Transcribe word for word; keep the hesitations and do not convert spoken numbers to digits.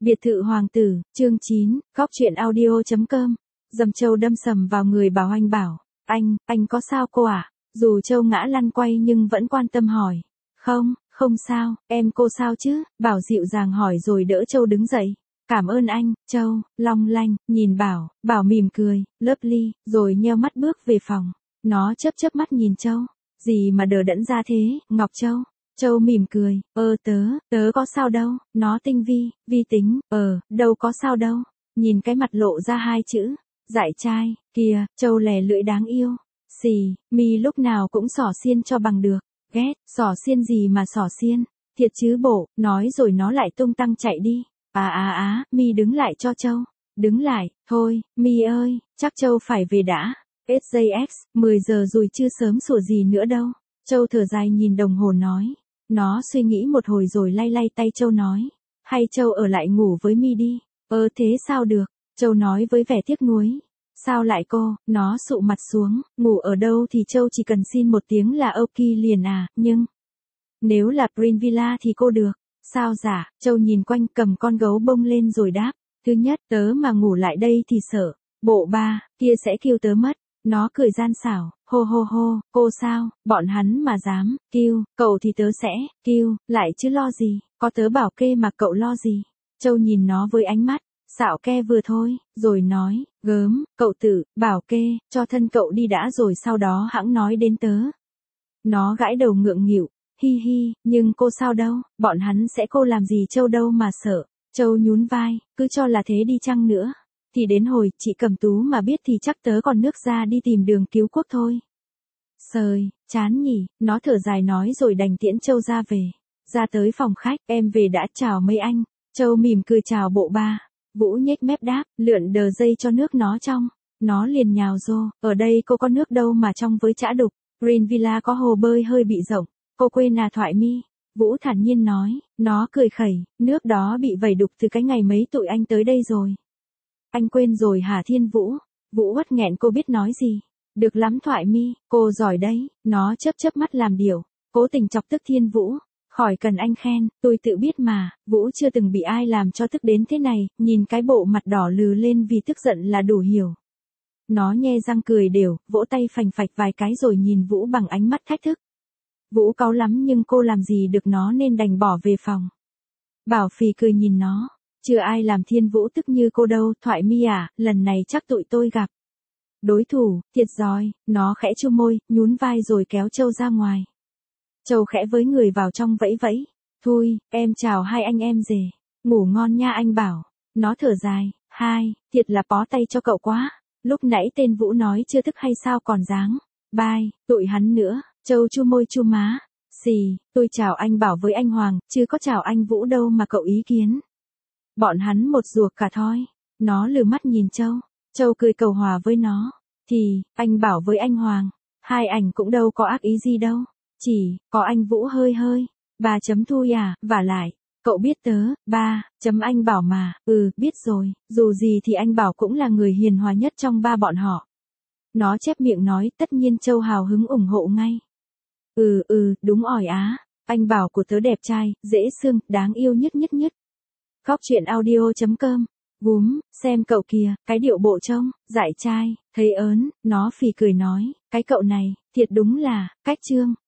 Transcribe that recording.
Biệt thự hoàng tử, chương chín, góc truyện audio chấm com. Dầm Châu đâm sầm vào người Bảo Anh bảo, anh, anh có sao cô ạ? À? Dù Châu ngã lăn quay nhưng vẫn quan tâm hỏi. Không, không sao, em cô sao chứ? Bảo dịu dàng hỏi rồi đỡ Châu đứng dậy. Cảm ơn anh, Châu, long lanh, nhìn Bảo, Bảo mỉm cười, lớp ly, rồi nheo mắt bước về phòng. Nó chớp chớp mắt nhìn Châu. Gì mà đờ đẫn ra thế, Ngọc Châu? Châu mỉm cười, ơ tớ, tớ có sao đâu, nó tinh vi, vi tính, ờ, đâu có sao đâu. Nhìn cái mặt lộ ra hai chữ, dại trai, kìa, Châu lè lưỡi đáng yêu. Xì, mi lúc nào cũng xỏ xiên cho bằng được, ghét, xỏ xiên gì mà xỏ xiên, thiệt chứ bộ, nói rồi nó lại tung tăng chạy đi. À à á, mi đứng lại cho Châu, đứng lại, thôi, mi ơi, chắc Châu phải về đã. ét gi ích, mười giờ rồi chưa sớm sủa gì nữa đâu. Châu thở dài nhìn đồng hồ nói. Nó suy nghĩ một hồi rồi lay lay tay Châu nói. Hay Châu ở lại ngủ với mi đi. Ơ thế sao được? Châu nói với vẻ tiếc nuối. Sao lại cô? Nó sụ mặt xuống. Ngủ ở đâu thì Châu chỉ cần xin một tiếng là ok liền à. Nhưng nếu là Green Villa thì cô được. Sao giả? Châu nhìn quanh cầm con gấu bông lên rồi đáp. Thứ nhất, tớ mà ngủ lại đây thì sợ. Bộ ba, kia sẽ kêu tớ mất. Nó cười gian xảo, hô hô hô, cô sao, bọn hắn mà dám, kêu, cậu thì tớ sẽ, kêu, lại chứ lo gì, có tớ bảo kê mà cậu lo gì. Châu nhìn nó với ánh mắt, xạo ke vừa thôi, rồi nói, gớm, cậu tự, bảo kê, cho thân cậu đi đã rồi sau đó hẵng nói đến tớ. Nó gãi đầu ngượng nghịu, hi hi, nhưng cô sao đâu, bọn hắn sẽ cô làm gì Châu đâu mà sợ. Châu nhún vai, cứ cho là thế đi chăng nữa. Thì đến hồi chị Cẩm Tú mà biết thì chắc tớ còn nước ra đi tìm đường cứu quốc thôi. Sời, chán nhỉ, nó thở dài nói rồi đành tiễn Châu ra về. Ra tới phòng khách, em về đã chào mấy anh. Châu mỉm cười chào bộ ba. Vũ nhếch mép đáp, lượn đờ dây cho nước nó trong. Nó liền nhào rô, ở đây cô có nước đâu mà trong với chã đục. Green Villa có hồ bơi hơi bị rộng, cô quên à thoại mi. Vũ thản nhiên nói, nó cười khẩy, nước đó bị vẩy đục từ cái ngày mấy tụi anh tới đây rồi. Anh quên rồi hả Thiên Vũ? Vũ uất nghẹn cô biết nói gì. Được lắm thoại mi, cô giỏi đấy. Nó chớp chớp mắt làm điều, cố tình chọc tức Thiên Vũ. Khỏi cần anh khen, tôi tự biết mà. Vũ chưa từng bị ai làm cho tức đến thế này. Nhìn cái bộ mặt đỏ lừ lên vì tức giận là đủ hiểu. Nó nhe răng cười đều, vỗ tay phành phạch vài cái rồi nhìn Vũ bằng ánh mắt thách thức. Vũ cáu lắm nhưng cô làm gì được nó nên đành bỏ về phòng. Bảo Phì cười nhìn nó. Chưa ai làm Thiên Vũ tức như cô đâu, thoại mi à, lần này chắc tụi tôi gặp đối thủ, thiệt giỏi. Nó khẽ chu môi, nhún vai rồi kéo Châu ra ngoài. Châu khẽ với người vào trong vẫy vẫy. Thôi, em chào hai anh em rể. Ngủ ngon nha anh Bảo. Nó thở dài, hai, thiệt là bó tay cho cậu quá. Lúc nãy tên Vũ nói chưa thức hay sao còn dáng. Bye, tụi hắn nữa. Châu chu môi chu má. Xì, tôi chào anh Bảo với anh Hoàng, chứ có chào anh Vũ đâu mà cậu ý kiến. Bọn hắn một ruột cả thoi. Nó lừ mắt nhìn Châu. Châu cười cầu hòa với nó. Thì, anh Bảo với anh Hoàng. Hai ảnh cũng đâu có ác ý gì đâu. Chỉ, có anh Vũ hơi hơi. Ba chấm thui à, vả lại. Cậu biết tớ, ba, chấm anh Bảo mà. Ừ, biết rồi. Dù gì thì anh Bảo cũng là người hiền hòa nhất trong ba bọn họ. Nó chép miệng nói, tất nhiên Châu hào hứng ủng hộ ngay. Ừ ừ, đúng ỏi á. Anh Bảo của tớ đẹp trai, dễ thương, đáng yêu nhất nhất nhất. Góc truyện audio chấm com. Gúm, xem cậu kìa, cái điệu bộ trông, dại trai, thấy ớn, nó phì cười nói, cái cậu này, thiệt đúng là, cách trương.